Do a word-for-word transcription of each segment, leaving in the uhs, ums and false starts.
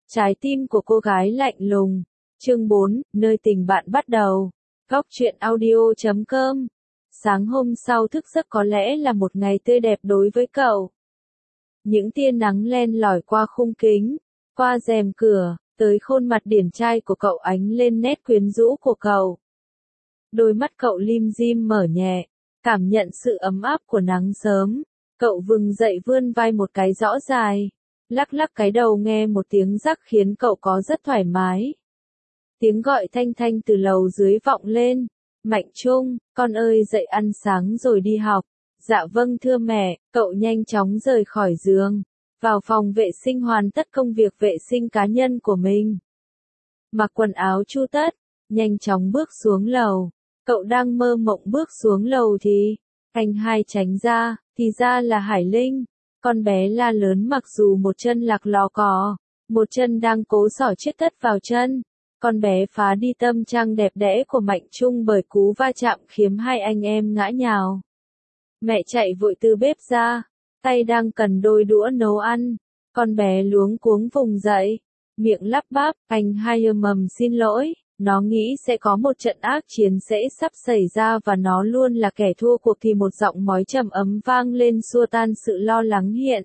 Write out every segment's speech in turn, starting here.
Trái tim của cô gái lạnh lùng. Chương bốn, nơi tình bạn bắt đầu. Góc truyện audio chấm com. Sáng hôm sau thức giấc có lẽ là một ngày tươi đẹp đối với cậu. Những tia nắng len lỏi qua khung kính, qua rèm cửa, tới khuôn mặt điển trai của cậu ánh lên nét quyến rũ của cậu. Đôi mắt cậu lim dim mở nhẹ, cảm nhận sự ấm áp của nắng sớm. Cậu vừng dậy vươn vai một cái rõ dài, lắc lắc cái đầu nghe một tiếng rắc khiến cậu có rất thoải mái. Tiếng gọi thanh thanh từ lầu dưới vọng lên. Mạnh Trung, con ơi dậy ăn sáng rồi đi học. Dạ vâng thưa mẹ, cậu nhanh chóng rời khỏi giường, vào phòng vệ sinh hoàn tất công việc vệ sinh cá nhân của mình. Mặc quần áo chu tất, nhanh chóng bước xuống lầu. Cậu đang mơ mộng bước xuống lầu thì, anh hai tránh ra, thì ra là Hải Linh. Con bé la lớn mặc dù một chân lạc lò cò, một chân đang cố xỏ chiếc tất vào chân. Con bé phá đi tâm trạng đẹp đẽ của Mạnh Trung bởi cú va chạm khiến hai anh em ngã nhào. Mẹ chạy vội từ bếp ra, tay đang cần đôi đũa nấu ăn. Con bé luống cuống vùng dậy, miệng lắp bắp, anh hai ơ mầm xin lỗi. Nó nghĩ sẽ có một trận ác chiến sẽ sắp xảy ra và nó luôn là kẻ thua cuộc thì một giọng nói trầm ấm vang lên xua tan sự lo lắng hiện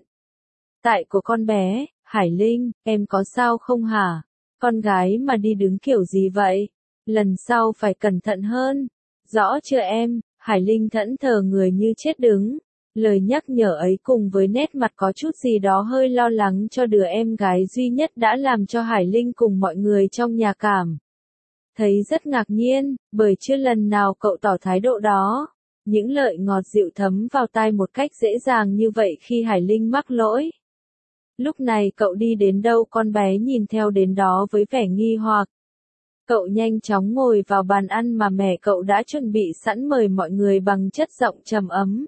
tại của con bé. Hải Linh, em có sao không hả? Con gái mà đi đứng kiểu gì vậy? Lần sau phải cẩn thận hơn. Rõ chưa em? Hải Linh thẫn thờ người như chết đứng. Lời nhắc nhở ấy cùng với nét mặt có chút gì đó hơi lo lắng cho đứa em gái duy nhất đã làm cho Hải Linh cùng mọi người trong nhà cảm thấy rất ngạc nhiên, bởi chưa lần nào cậu tỏ thái độ đó. Những lời ngọt dịu thấm vào tai một cách dễ dàng như vậy khi Hải Linh mắc lỗi. Lúc này cậu đi đến đâu con bé nhìn theo đến đó với vẻ nghi hoặc. Cậu nhanh chóng ngồi vào bàn ăn mà mẹ cậu đã chuẩn bị sẵn mời mọi người bằng chất giọng trầm ấm.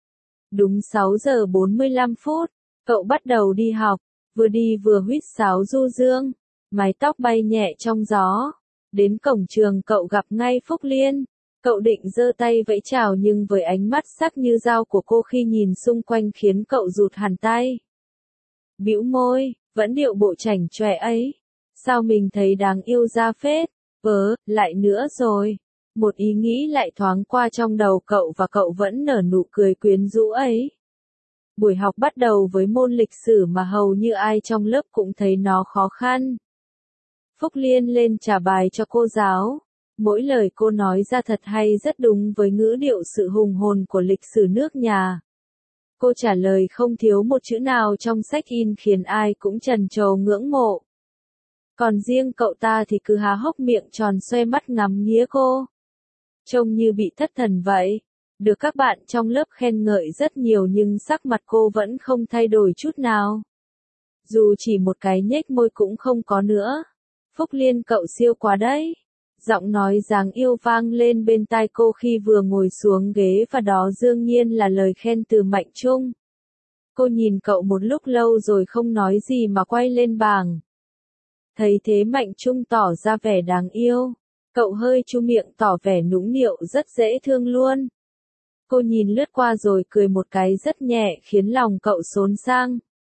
Đúng sáu giờ bốn mươi lăm phút, cậu bắt đầu đi học, vừa đi vừa huýt sáo du dương, mái tóc bay nhẹ trong gió. Đến cổng trường cậu gặp ngay Phúc Liên. Cậu định giơ tay vẫy chào nhưng với ánh mắt sắc như dao của cô khi nhìn xung quanh khiến cậu rụt hẳn tay. Bĩu môi, vẫn điệu bộ chảnh chọe ấy. Sao mình thấy đáng yêu ra phết, vớ, lại nữa rồi. Một ý nghĩ lại thoáng qua trong đầu cậu và cậu vẫn nở nụ cười quyến rũ ấy. Buổi học bắt đầu với môn lịch sử mà hầu như ai trong lớp cũng thấy nó khó khăn. Phúc Liên lên trả bài cho cô giáo. Mỗi lời cô nói ra thật hay rất đúng với ngữ điệu sự hùng hồn của lịch sử nước nhà. Cô trả lời không thiếu một chữ nào trong sách in khiến ai cũng trần trồ ngưỡng mộ. Còn riêng cậu ta thì cứ há hốc miệng tròn xoe mắt ngắm nghía cô. Trông như bị thất thần vậy. Được các bạn trong lớp khen ngợi rất nhiều nhưng sắc mặt cô vẫn không thay đổi chút nào. Dù chỉ một cái nhếch môi cũng không có nữa. Phúc Liên cậu siêu quá đấy. Giọng nói dáng yêu vang lên bên tai cô khi vừa ngồi xuống ghế và đó đương nhiên là lời khen từ Mạnh Trung. Cô nhìn cậu một lúc lâu rồi không nói gì mà quay lên bảng. Thấy thế Mạnh Trung tỏ ra vẻ đáng yêu. Cậu hơi chu miệng tỏ vẻ nũng nịu rất dễ thương luôn. Cô nhìn lướt qua rồi cười một cái rất nhẹ khiến lòng cậu xốn sang.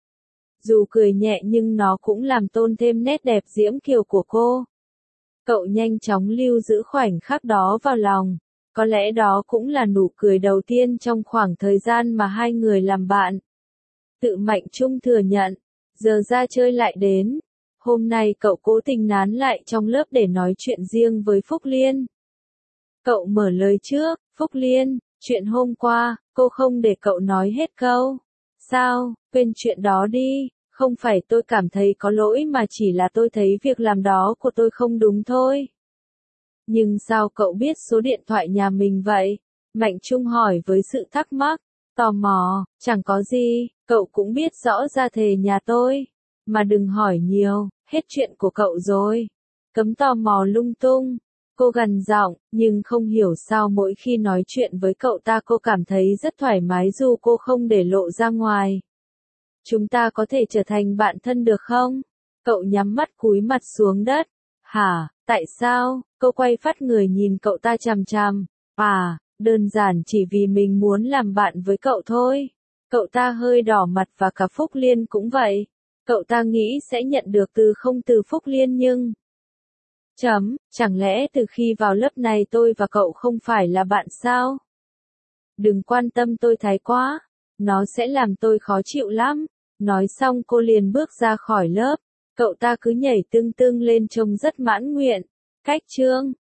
Dù cười nhẹ nhưng nó cũng làm tôn thêm nét đẹp diễm kiều của cô. Cậu nhanh chóng lưu giữ khoảnh khắc đó vào lòng. Có lẽ đó cũng là nụ cười đầu tiên trong khoảng thời gian mà hai người làm bạn. Tự Mạnh Trung thừa nhận, giờ ra chơi lại đến. Hôm nay cậu cố tình nán lại trong lớp để nói chuyện riêng với Phúc Liên. Cậu mở lời trước, Phúc Liên, chuyện hôm qua, cô không để cậu nói hết câu. Sao, quên chuyện đó đi. Không phải tôi cảm thấy có lỗi mà chỉ là tôi thấy việc làm đó của tôi không đúng thôi. Nhưng sao cậu biết số điện thoại nhà mình vậy? Mạnh Trung hỏi với sự thắc mắc, tò mò, chẳng có gì, cậu cũng biết rõ ra thề nhà tôi. Mà đừng hỏi nhiều, hết chuyện của cậu rồi. Cấm tò mò lung tung. Cô gằn giọng, nhưng không hiểu sao mỗi khi nói chuyện với cậu ta cô cảm thấy rất thoải mái dù cô không để lộ ra ngoài. Chúng ta có thể trở thành bạn thân được không? Cậu nhắm mắt cúi mặt xuống đất. Hả, tại sao? Cô quay phát người nhìn cậu ta chằm chằm. À, đơn giản chỉ vì mình muốn làm bạn với cậu thôi. Cậu ta hơi đỏ mặt và cả Phúc Liên cũng vậy. Cậu ta nghĩ sẽ nhận được từ không từ Phúc Liên nhưng... Chấm, chẳng lẽ từ khi vào lớp này tôi và cậu không phải là bạn sao? Đừng quan tâm tôi thái quá, nó sẽ làm tôi khó chịu lắm. Nói xong cô liền bước ra khỏi lớp, cậu ta cứ nhảy tưng tưng lên trông rất mãn nguyện. Cách chương